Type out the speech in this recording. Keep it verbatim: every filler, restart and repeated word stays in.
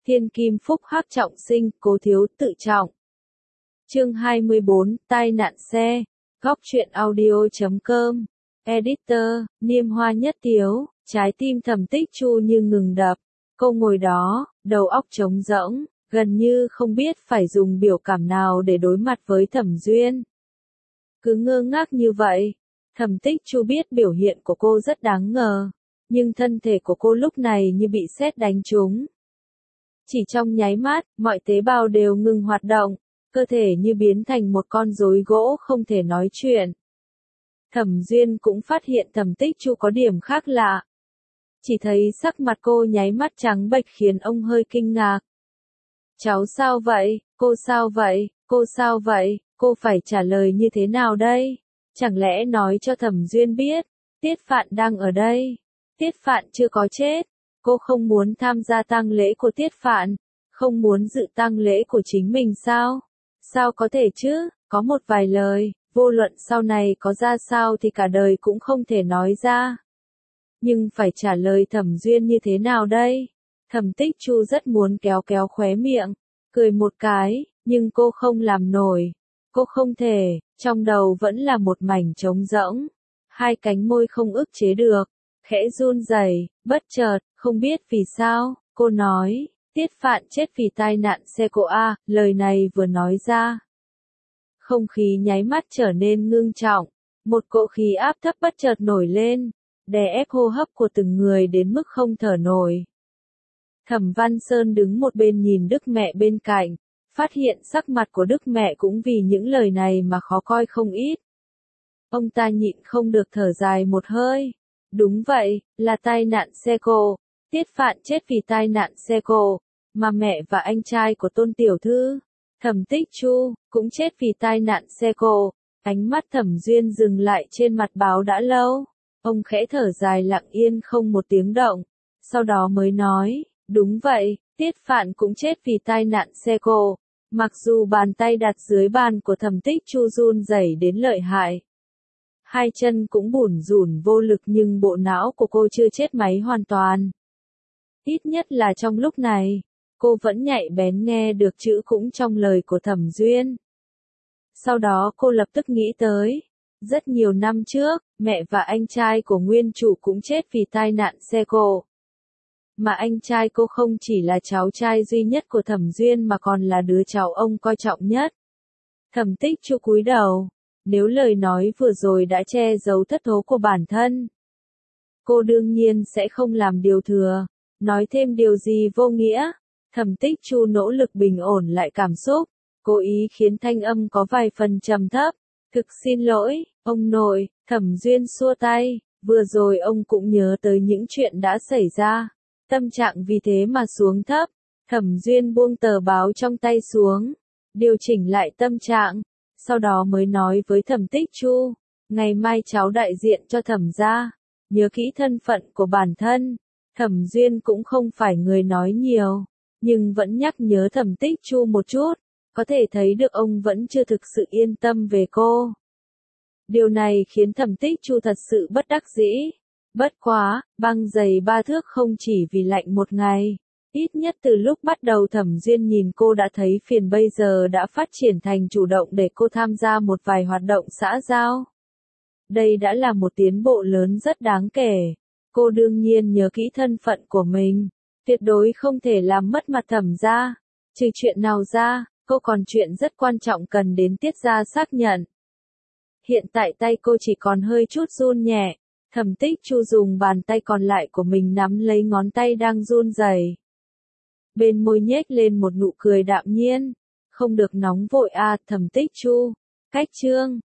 Thiên kim phúc hắc trọng sinh, cố thiếu tự trọng. Chương hai mươi bốn, tai nạn xe. Góc truyện audio chấm com. Editor, Niêm Hoa Nhất Tiếu, trái tim Thẩm Tích Chu như ngừng đập. Cô ngồi đó, đầu óc trống rỗng, gần như không biết phải dùng biểu cảm nào để đối mặt với Thẩm Duyên. Cứ ngơ ngác như vậy, Thẩm Tích Chu biết biểu hiện của cô rất đáng ngờ, nhưng thân thể của cô lúc này như bị sét đánh trúng. Chỉ trong nháy mắt, mọi tế bào đều ngừng hoạt động, cơ thể như biến thành một con rối gỗ không thể nói chuyện. Thẩm Duyên cũng phát hiện Thẩm Tích Chu có điểm khác lạ. Chỉ thấy sắc mặt cô nháy mắt trắng bệch khiến ông hơi kinh ngạc. Cháu sao vậy, cô sao vậy, cô sao vậy, cô phải trả lời như thế nào đây? Chẳng lẽ nói cho Thẩm Duyên biết, Tiết Phạn đang ở đây, Tiết Phạn chưa có chết, cô không muốn tham gia tang lễ của Tiết Phạn, không muốn dự tang lễ của chính mình sao? Sao có thể chứ, có một vài lời, vô luận sau này có ra sao thì cả đời cũng không thể nói ra. Nhưng phải trả lời Thẩm Duyên như thế nào đây? Thẩm Tích Chu rất muốn kéo kéo khóe miệng, cười một cái, nhưng cô không làm nổi. Cô không thể, trong đầu vẫn là một mảnh trống rỗng. Hai cánh môi không ức chế được, khẽ run rẩy, bất chợt, không biết vì sao, cô nói, Tiết Phạn chết vì tai nạn xe cộ A, lời này vừa nói ra. Không khí nháy mắt trở nên ngưng trọng, một cỗ khí áp thấp bất chợt nổi lên, đè ép hô hấp của từng người đến mức không thở nổi. Thẩm Văn Sơn đứng một bên nhìn Đức mẹ bên cạnh, phát hiện sắc mặt của Đức mẹ cũng vì những lời này mà khó coi không ít. Ông ta nhịn không được thở dài một hơi. Đúng vậy, là tai nạn xe cộ. Tiết Phạn chết vì tai nạn xe cộ, mà mẹ và anh trai của Tôn tiểu thư, Thẩm Tích Chu, cũng chết vì tai nạn xe cộ. Ánh mắt Thẩm Duyên dừng lại trên mặt báo đã lâu. Ông khẽ thở dài lặng yên không một tiếng động, sau đó mới nói, đúng vậy, Tiết Phạn cũng chết vì tai nạn xe cộ. Mặc dù bàn tay đặt dưới bàn của Thẩm Tích Chu run rẩy đến lợi hại, hai chân cũng bủn rủn vô lực, nhưng bộ não của cô chưa chết máy hoàn toàn. Ít nhất là trong lúc này, cô vẫn nhạy bén nghe được chữ cũng trong lời của Thẩm Duyên. Sau đó cô lập tức nghĩ tới, rất nhiều năm trước, mẹ và anh trai của nguyên chủ cũng chết vì tai nạn xe cộ. Mà anh trai cô không chỉ là cháu trai duy nhất của Thẩm Duyên mà còn là đứa cháu ông coi trọng nhất. Thẩm Tích Chu cúi đầu, nếu lời nói vừa rồi đã che giấu thất thố của bản thân, cô đương nhiên sẽ không làm điều thừa, nói thêm điều gì vô nghĩa. Thẩm Tích Chu nỗ lực bình ổn lại cảm xúc, cố ý khiến thanh âm có vài phần trầm thấp. Thực xin lỗi, ông nội. Thẩm Duyên xua tay, vừa rồi ông cũng nhớ tới những chuyện đã xảy ra. Tâm trạng vì thế mà xuống thấp. Thẩm Duyên buông tờ báo trong tay xuống, điều chỉnh lại tâm trạng, sau đó mới nói với Thẩm Tích Chu, ngày mai cháu đại diện cho Thẩm gia, nhớ kỹ thân phận của bản thân. Thẩm Duyên cũng không phải người nói nhiều, nhưng vẫn nhắc nhớ Thẩm Tích Chu một chút, có thể thấy được ông vẫn chưa thực sự yên tâm về cô. Điều này khiến Thẩm Tích Chu thật sự bất đắc dĩ. Bất quá, băng giày ba thước không chỉ vì lạnh một ngày. Ít nhất từ lúc bắt đầu Thẩm Duyên nhìn cô đã thấy phiền, bây giờ đã phát triển thành chủ động để cô tham gia một vài hoạt động xã giao. Đây đã là một tiến bộ lớn rất đáng kể. Cô đương nhiên nhớ kỹ thân phận của mình, tuyệt đối không thể làm mất mặt Thẩm gia. Trừ chuyện nào ra, cô còn chuyện rất quan trọng cần đến Tiết gia xác nhận. Hiện tại tay cô chỉ còn hơi chút run nhẹ. Thẩm Tích Chu dùng bàn tay còn lại của mình nắm lấy ngón tay đang run rẩy. Bên môi nhếch lên một nụ cười đạm nhiên. Không được nóng vội à, Thẩm Tích Chu. Cách chương.